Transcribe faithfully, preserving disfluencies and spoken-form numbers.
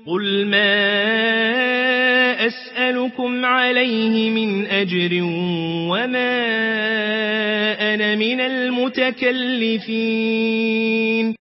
قل ما أسألكم عليه من أجر وما أنا من المتكلفين